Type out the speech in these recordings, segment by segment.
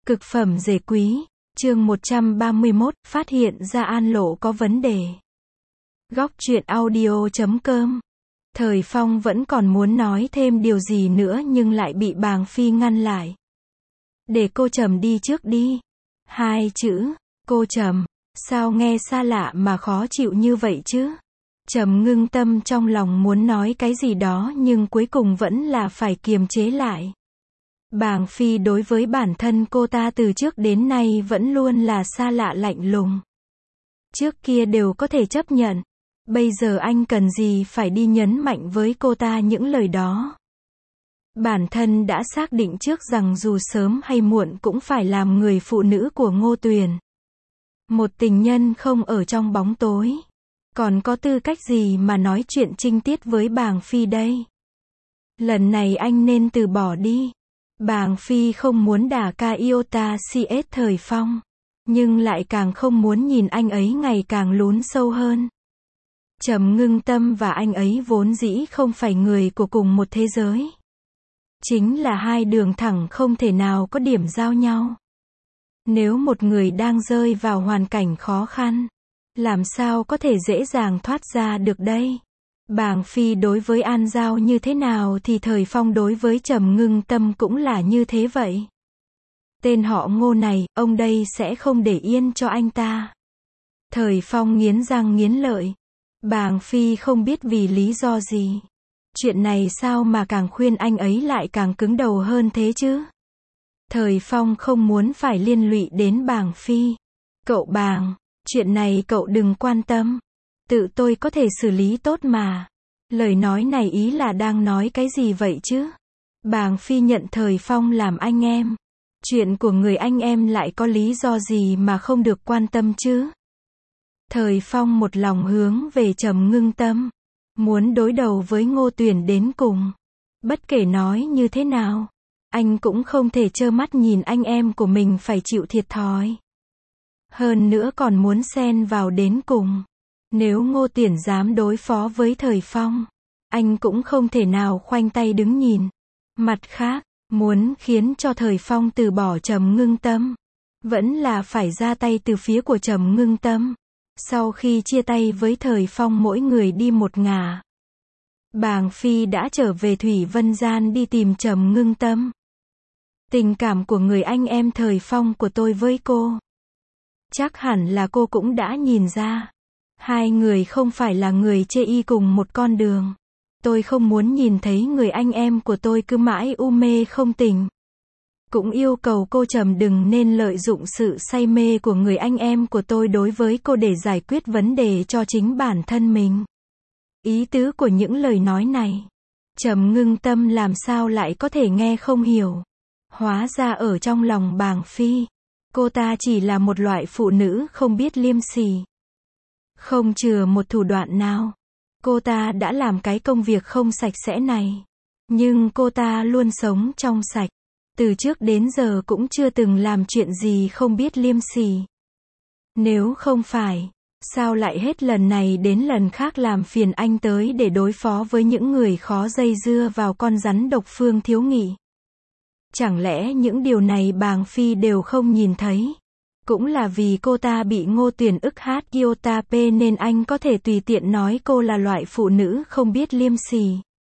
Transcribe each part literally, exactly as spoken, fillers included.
Cực phẩm rể quý, chương một trăm ba mươi mốt, phát hiện ra An Lộ có vấn đề. Góc truyện audio chấm com. Thời Phong vẫn còn muốn nói thêm điều gì nữa nhưng lại bị Bàng Phi ngăn lại. Để cô Trầm đi trước đi. Hai chữ, cô Trầm, sao nghe xa lạ mà khó chịu như vậy chứ? Trầm ngưng tâm trong lòng muốn nói cái gì đó nhưng cuối cùng vẫn là phải kiềm chế lại. Bàng Phi đối với bản thân cô ta từ trước đến nay vẫn luôn là xa lạ lạnh lùng. Trước kia đều có thể chấp nhận. Bây giờ anh cần gì phải đi nhấn mạnh với cô ta những lời đó. Bản thân đã xác định trước rằng dù sớm hay muộn cũng phải làm người phụ nữ của Ngô Tuyền. Một tình nhân không ở trong bóng tối. Còn có tư cách gì mà nói chuyện trinh tiết với Bàng Phi đây? Lần này anh nên từ bỏ đi. Bàng Phi không muốn đả ca iota cs Thời Phong. Nhưng lại càng không muốn nhìn anh ấy ngày càng lún sâu hơn. Trầm ngưng tâm và anh ấy vốn dĩ không phải người của cùng một thế giới. Chính là hai đường thẳng không thể nào có điểm giao nhau. Nếu một người đang rơi vào hoàn cảnh khó khăn, làm sao có thể dễ dàng thoát ra được đây? Bàng Phi đối với An Giao như thế nào thì Thời Phong đối với Trầm ngưng tâm cũng là như thế vậy. Tên họ Ngô này, ông đây sẽ không để yên cho anh ta. Thời Phong nghiến răng nghiến lợi. Bàng Phi không biết vì lý do gì. Chuyện này sao mà càng khuyên anh ấy lại càng cứng đầu hơn thế chứ? Thời Phong không muốn phải liên lụy đến Bàng Phi. Cậu Bàng, chuyện này cậu đừng quan tâm. Tự tôi có thể xử lý tốt mà. Lời nói này ý là đang nói cái gì vậy chứ? Bàng Phi nhận Thời Phong làm anh em. Chuyện của người anh em lại có lý do gì mà không được quan tâm chứ? Thời Phong một lòng hướng về Trầm ngưng tâm. Muốn đối đầu với Ngô Tuyền đến cùng. Bất kể nói như thế nào, anh cũng không thể trơ mắt nhìn anh em của mình phải chịu thiệt thòi. Hơn nữa còn muốn xen vào đến cùng. Nếu Ngô Tuyền dám đối phó với Thời Phong, anh cũng không thể nào khoanh tay đứng nhìn. Mặt khác, muốn khiến cho Thời Phong từ bỏ Trầm ngưng tâm, vẫn là phải ra tay từ phía của Trầm ngưng tâm. Sau khi chia tay với Thời Phong mỗi người đi một ngả, Bàng Phi đã trở về Thủy Vân Gian đi tìm Trầm ngưng tâm. Tình cảm của người anh em Thời Phong của tôi với cô, chắc hẳn là cô cũng đã nhìn ra. Hai người không phải là người chê y cùng một con đường. Tôi không muốn nhìn thấy người anh em của tôi cứ mãi u mê không tỉnh. Cũng yêu cầu cô Trầm đừng nên lợi dụng sự say mê của người anh em của tôi đối với cô để giải quyết vấn đề cho chính bản thân mình. Ý tứ của những lời nói này, Trầm ngưng tâm làm sao lại có thể nghe không hiểu. Hóa ra ở trong lòng Bàng Phi, cô ta chỉ là một loại phụ nữ không biết liêm sỉ. Không chừa một thủ đoạn nào. Cô ta đã làm cái công việc không sạch sẽ này. Nhưng cô ta luôn sống trong sạch. Từ trước đến giờ cũng chưa từng làm chuyện gì không biết liêm sỉ. Nếu không phải, sao lại hết lần này đến lần khác làm phiền anh tới để đối phó với những người khó dây dưa vào con rắn độc Phương Thiếu Nghị? Chẳng lẽ những điều này Bàng Phi đều không nhìn thấy? Cũng là vì cô ta bị Ngô Tuyền ức hát iota p nên anh có thể tùy tiện nói cô là loại phụ nữ không biết liêm sỉ.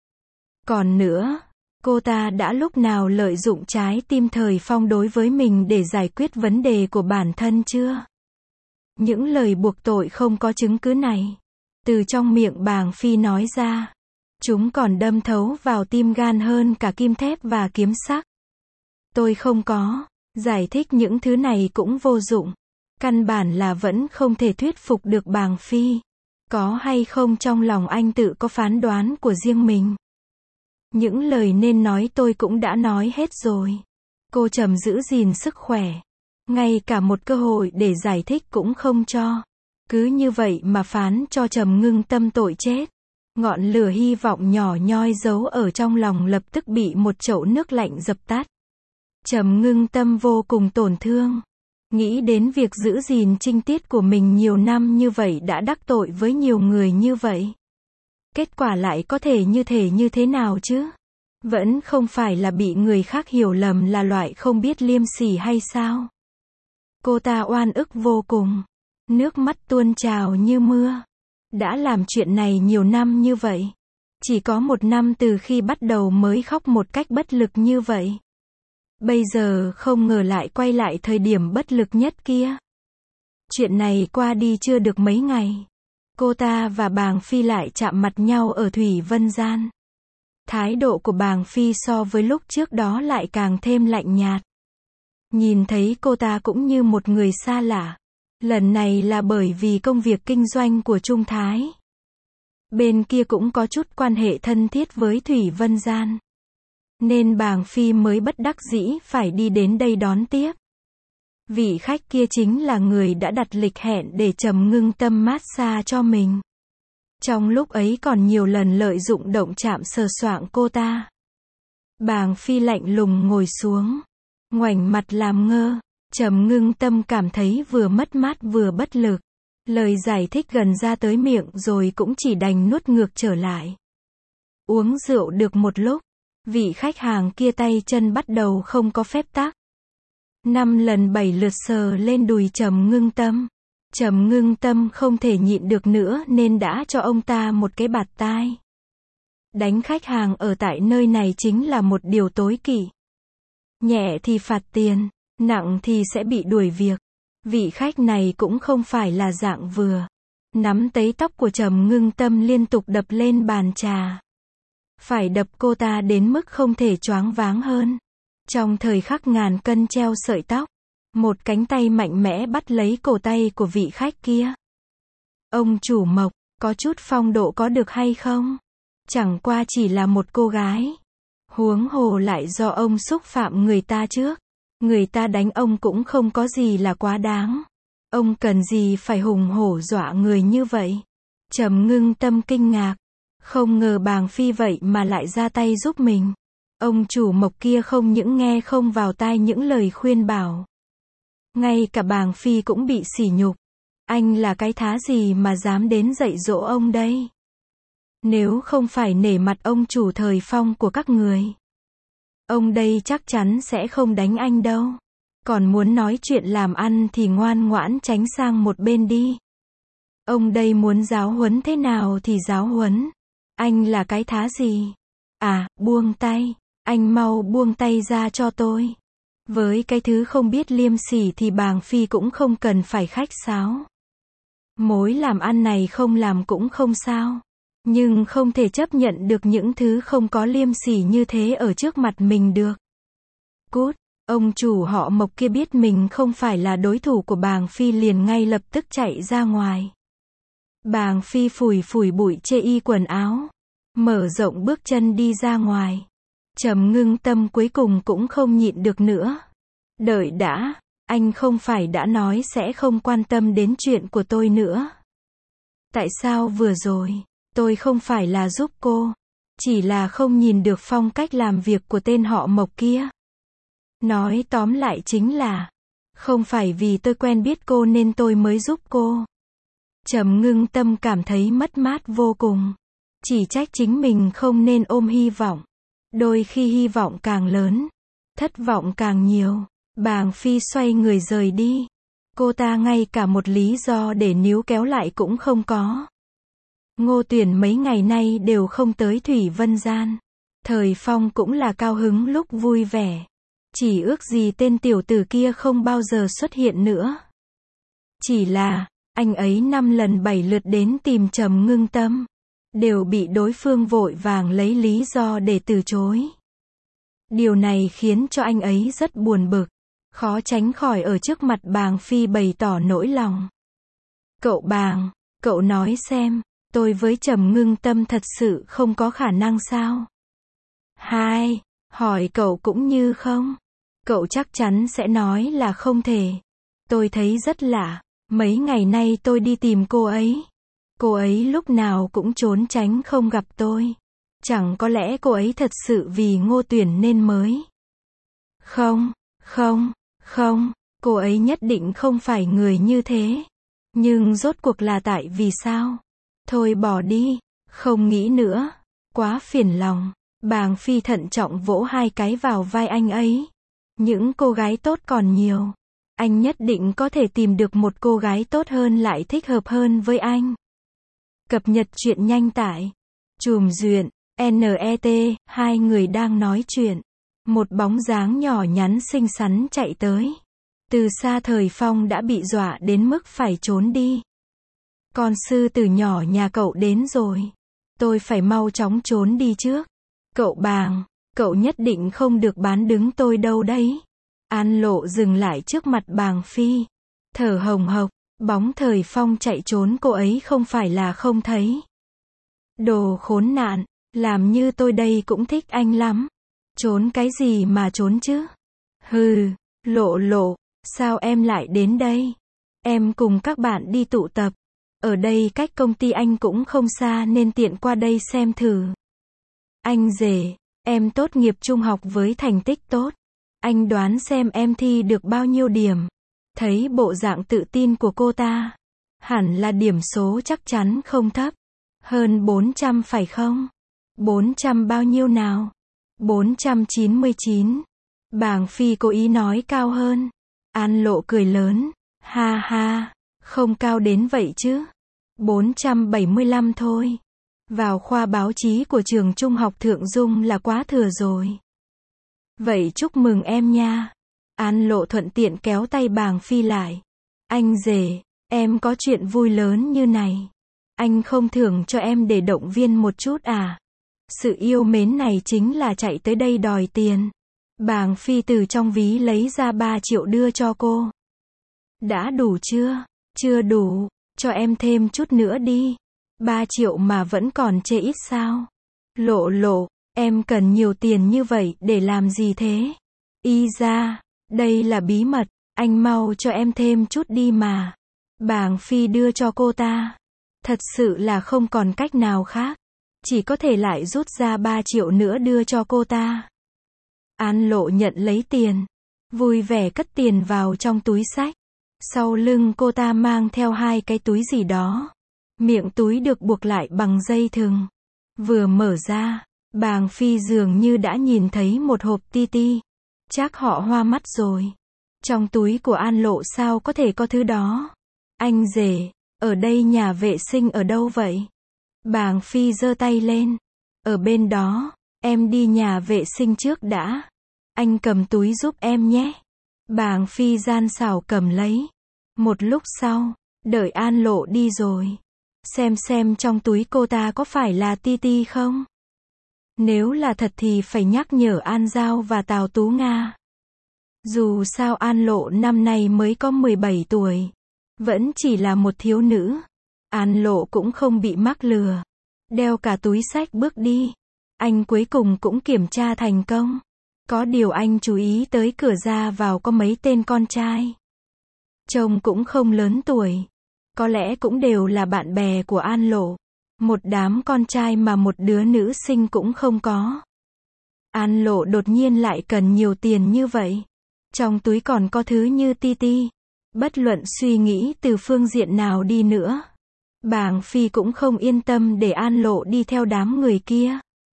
Còn nữa, cô ta đã lúc nào lợi dụng trái tim Thời Phong đối với mình để giải quyết vấn đề của bản thân chưa? Những lời buộc tội không có chứng cứ này, từ trong miệng Bàng Phi nói ra, chúng còn đâm thấu vào tim gan hơn cả kim thép và kiếm sắc. Tôi không có. Giải thích những thứ này cũng vô dụng. Căn bản là vẫn không thể thuyết phục được Bàng Phi. Có hay không trong lòng anh tự có phán đoán của riêng mình. Những lời nên nói tôi cũng đã nói hết rồi. Cô Trầm giữ gìn sức khỏe. Ngay cả một cơ hội để giải thích cũng không cho. Cứ như vậy mà phán cho Trầm ngưng tâm tội chết. Ngọn lửa hy vọng nhỏ nhoi giấu ở trong lòng lập tức bị một chậu nước lạnh dập tắt. Trầm ngưng tâm vô cùng tổn thương. Nghĩ đến việc giữ gìn trinh tiết của mình nhiều năm như vậy đã đắc tội với nhiều người như vậy. Kết quả lại có thể như thể như thế nào chứ? Vẫn không phải là bị người khác hiểu lầm là loại không biết liêm sỉ hay sao? Cô ta oan ức vô cùng. Nước mắt tuôn trào như mưa. Đã làm chuyện này nhiều năm như vậy. Chỉ có một năm từ khi bắt đầu mới khóc một cách bất lực như vậy. Bây giờ không ngờ lại quay lại thời điểm bất lực nhất kia. Chuyện này qua đi chưa được mấy ngày. Cô ta và Bàng Phi lại chạm mặt nhau ở Thủy Vân Gian. Thái độ của Bàng Phi so với lúc trước đó lại càng thêm lạnh nhạt. Nhìn thấy cô ta cũng như một người xa lạ. Lần này là bởi vì công việc kinh doanh của Trung Thái. Bên kia cũng có chút quan hệ thân thiết với Thủy Vân Gian. Nên Bàng Phi mới bất đắc dĩ phải đi đến đây đón tiếp. Vị khách kia chính là người đã đặt lịch hẹn để Trầm Ngưng Tâm massage cho mình. Trong lúc ấy còn nhiều lần lợi dụng động chạm sờ soạng cô ta. Bàng Phi lạnh lùng ngồi xuống. Ngoảnh mặt làm ngơ. Trầm Ngưng Tâm cảm thấy vừa mất mát vừa bất lực. Lời giải thích gần ra tới miệng rồi cũng chỉ đành nuốt ngược trở lại. Uống rượu được một lúc. Vị khách hàng kia tay chân bắt đầu không có phép tắc. Năm lần bảy lượt sờ lên đùi Trầm Ngưng Tâm. Trầm Ngưng Tâm không thể nhịn được nữa nên đã cho ông ta một cái bạt tai. Đánh khách hàng ở tại nơi này chính là một điều tối kỵ. Nhẹ thì phạt tiền, nặng thì sẽ bị đuổi việc. Vị khách này cũng không phải là dạng vừa. Nắm lấy tóc của Trầm Ngưng Tâm liên tục đập lên bàn trà. Phải đập cô ta đến mức không thể choáng váng hơn. Trong thời khắc ngàn cân treo sợi tóc, một cánh tay mạnh mẽ bắt lấy cổ tay của vị khách kia. Ông chủ Mộc, có chút phong độ có được hay không? Chẳng qua chỉ là một cô gái. Huống hồ lại do ông xúc phạm người ta trước. Người ta đánh ông cũng không có gì là quá đáng. Ông cần gì phải hùng hổ dọa người như vậy? Trầm Ngưng Tâm kinh ngạc. Không ngờ Bàng Phi vậy mà lại ra tay giúp mình. Ông chủ Mộc kia không những nghe không vào tai những lời khuyên bảo. Ngay cả Bàng Phi cũng bị sỉ nhục. Anh là cái thá gì mà dám đến dạy dỗ ông đây? Nếu không phải nể mặt ông chủ Thời Phong của các người, ông đây chắc chắn sẽ không đánh anh đâu. Còn muốn nói chuyện làm ăn thì ngoan ngoãn tránh sang một bên đi. Ông đây muốn giáo huấn thế nào thì giáo huấn. Anh là cái thá gì? À, buông tay. Anh mau buông tay ra cho tôi. Với cái thứ không biết liêm sỉ thì Bàng Phi cũng không cần phải khách sáo. Mối làm ăn này không làm cũng không sao. Nhưng không thể chấp nhận được những thứ không có liêm sỉ như thế ở trước mặt mình được. Cút, ông chủ họ Mộc kia biết mình không phải là đối thủ của Bàng Phi liền ngay lập tức chạy ra ngoài. Bàng Phi phủi phủi bụi chê y quần áo. Mở rộng bước chân đi ra ngoài. Trầm Ngưng Tâm cuối cùng cũng không nhịn được nữa. Đợi đã, anh không phải đã nói sẽ không quan tâm đến chuyện của tôi nữa. Tại sao vừa rồi, tôi không phải là giúp cô, chỉ là không nhìn được phong cách làm việc của tên họ Mộc kia. Nói tóm lại chính là, không phải vì tôi quen biết cô nên tôi mới giúp cô. Trầm Ngưng Tâm cảm thấy mất mát vô cùng. Chỉ trách chính mình không nên ôm hy vọng. Đôi khi hy vọng càng lớn, thất vọng càng nhiều. Bàng Phi xoay người rời đi. Cô ta ngay cả một lý do để níu kéo lại cũng không có. Ngô Tuyển mấy ngày nay đều không tới Thủy Vân Gian. Thời Phong cũng là cao hứng lúc vui vẻ. Chỉ ước gì tên tiểu tử kia không bao giờ xuất hiện nữa. Chỉ là, anh ấy năm lần bảy lượt đến tìm Trầm Ngưng Tâm. Đều bị đối phương vội vàng lấy lý do để từ chối. Điều này khiến cho anh ấy rất buồn bực. Khó tránh khỏi ở trước mặt Bàng Phi bày tỏ nỗi lòng. Cậu Bàng, cậu nói xem, tôi với Trầm Ngưng Tâm thật sự không có khả năng sao? Hai, hỏi cậu cũng như không. Cậu chắc chắn sẽ nói là không thể. Tôi thấy rất lạ, mấy ngày nay tôi đi tìm cô ấy. Cô ấy lúc nào cũng trốn tránh không gặp tôi. Chẳng có lẽ cô ấy thật sự vì Ngô Tuyển nên mới. Không, không, không, cô ấy nhất định không phải người như thế. Nhưng rốt cuộc là tại vì sao? Thôi bỏ đi, không nghĩ nữa. Quá phiền lòng. Bàng Phi thận trọng vỗ hai cái vào vai anh ấy. Những cô gái tốt còn nhiều. Anh nhất định có thể tìm được một cô gái tốt hơn lại thích hợp hơn với anh. Cập nhật truyện nhanh tại Chùm Duyện, net, hai người đang nói chuyện. Một bóng dáng nhỏ nhắn xinh xắn chạy tới. Từ xa Thời Phong đã bị dọa đến mức phải trốn đi. Con sư tử nhỏ nhà cậu đến rồi. Tôi phải mau chóng trốn đi trước. Cậu Bàng, cậu nhất định không được bán đứng tôi đâu đấy. An Lộ dừng lại trước mặt Bàng Phi. Thở hồng hộc, bóng Thời Phong chạy trốn cô ấy không phải là không thấy. Đồ khốn nạn, làm như tôi đây cũng thích anh lắm. Trốn cái gì mà trốn chứ? Hừ, Lộ Lộ, sao em lại đến đây? Em cùng các bạn đi tụ tập. Ở đây cách công ty anh cũng không xa nên tiện qua đây xem thử. Anh rể, em tốt nghiệp trung học với thành tích tốt. Anh đoán xem em thi được bao nhiêu điểm. Thấy bộ dạng tự tin của cô ta. Hẳn là điểm số chắc chắn không thấp. Hơn bốn trăm phải không? bốn trăm bao nhiêu nào? bốn trăm chín mươi chín. Bàng Phi cố ý nói cao hơn. An Lộ cười lớn. Ha ha, không cao đến vậy chứ. bốn trăm bảy mươi lăm thôi. Vào khoa báo chí của trường trung học Thượng Dung là quá thừa rồi. Vậy chúc mừng em nha. An Lộ thuận tiện kéo tay Bàng Phi lại. Anh rể, em có chuyện vui lớn như này. Anh không thưởng cho em để động viên một chút à? Sự yêu mến này chính là chạy tới đây đòi tiền. Bàng Phi từ trong ví lấy ra ba triệu đưa cho cô. Đã đủ chưa? Chưa đủ, cho em thêm chút nữa đi. ba triệu mà vẫn còn chê ít sao? Lộ Lộ, em cần nhiều tiền như vậy để làm gì thế? Y ra, đây là bí mật, anh mau cho em thêm chút đi mà. Bàng Phi đưa cho cô ta. Thật sự là không còn cách nào khác. Chỉ có thể lại rút ra ba triệu nữa đưa cho cô ta. An Lộ nhận lấy tiền. Vui vẻ cất tiền vào trong túi xách. Sau lưng cô ta mang theo hai cái túi gì đó. Miệng túi được buộc lại bằng dây thừng. Vừa mở ra, Bàng Phi dường như đã nhìn thấy một hộp ti ti. Chắc họ hoa mắt rồi. Trong túi của An Lộ sao có thể có thứ đó? Anh rể, ở đây nhà vệ sinh ở đâu vậy? Bàng Phi giơ tay lên. Ở bên đó, em đi nhà vệ sinh trước đã. Anh cầm túi giúp em nhé. Bàng Phi gian xảo cầm lấy. Một lúc sau, đợi An Lộ đi rồi. Xem xem trong túi cô ta có phải là ti ti không? Nếu là thật thì phải nhắc nhở An Giao và Tào Tú Nga. Dù sao An Lộ năm nay mới có mười bảy tuổi. Vẫn chỉ là một thiếu nữ. An Lộ cũng không bị mắc lừa. Đeo cả túi xách bước đi. Anh cuối cùng cũng kiểm tra thành công. Có điều anh chú ý tới cửa ra vào có mấy tên con trai. Trông cũng không lớn tuổi. Có lẽ cũng đều là bạn bè của An Lộ. Một đám con trai mà một đứa nữ sinh cũng không có. An Lộ đột nhiên lại cần nhiều tiền như vậy. Trong túi còn có thứ như ti ti. Bất luận suy nghĩ từ phương diện nào đi nữa. Bàng Phi cũng không yên tâm để An Lộ đi theo đám người kia.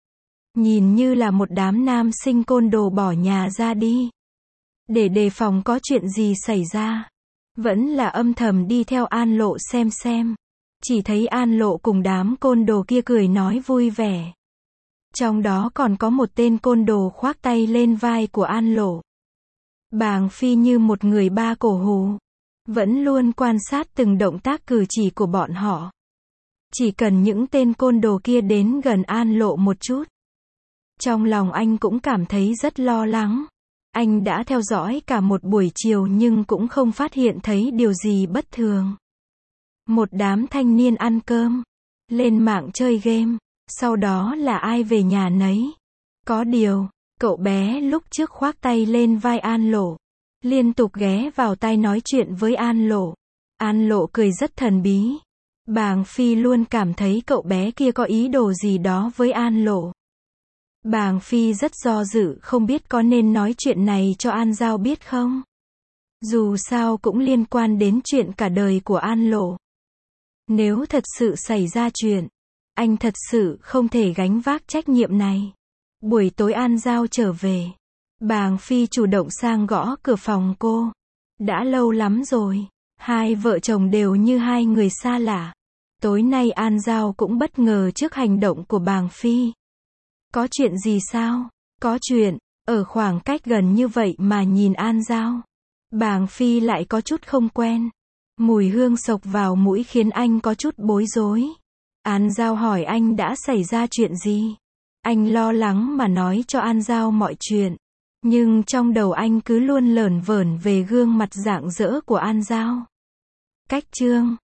Nhìn như là một đám nam sinh côn đồ bỏ nhà ra đi. Để đề phòng có chuyện gì xảy ra. Vẫn là âm thầm đi theo An Lộ xem xem. Chỉ thấy An Lộ cùng đám côn đồ kia cười nói vui vẻ. Trong đó còn có một tên côn đồ khoác tay lên vai của An Lộ. Bàng Phi như một người ba cổ hù. Vẫn luôn quan sát từng động tác cử chỉ của bọn họ. Chỉ cần những tên côn đồ kia đến gần An Lộ một chút. Trong lòng anh cũng cảm thấy rất lo lắng. Anh đã theo dõi cả một buổi chiều nhưng cũng không phát hiện thấy điều gì bất thường. Một đám thanh niên ăn cơm, lên mạng chơi game, sau đó là ai về nhà nấy. Có điều, cậu bé lúc trước khoác tay lên vai An Lộ, liên tục ghé vào tai nói chuyện với An Lộ. An Lộ cười rất thần bí. Bàng Phi luôn cảm thấy cậu bé kia có ý đồ gì đó với An Lộ. Bàng Phi rất do dự không biết có nên nói chuyện này cho An Giao biết không. Dù sao cũng liên quan đến chuyện cả đời của An Lộ. Nếu thật sự xảy ra chuyện, anh thật sự không thể gánh vác trách nhiệm này. Buổi tối An Giao trở về. Bàng Phi chủ động sang gõ cửa phòng cô. Đã lâu lắm rồi. Hai vợ chồng đều như hai người xa lạ. Tối nay An Giao cũng bất ngờ trước hành động của Bàng Phi. Có chuyện gì sao? Có chuyện. Ở khoảng cách gần như vậy mà nhìn An Giao. Bàng Phi lại có chút không quen. Mùi hương xộc vào mũi khiến anh có chút bối rối. An Giao hỏi anh đã xảy ra chuyện gì? Anh lo lắng mà nói cho An Giao mọi chuyện. Nhưng trong đầu anh cứ luôn lởn vởn về gương mặt rạng rỡ của An Giao. Cách chương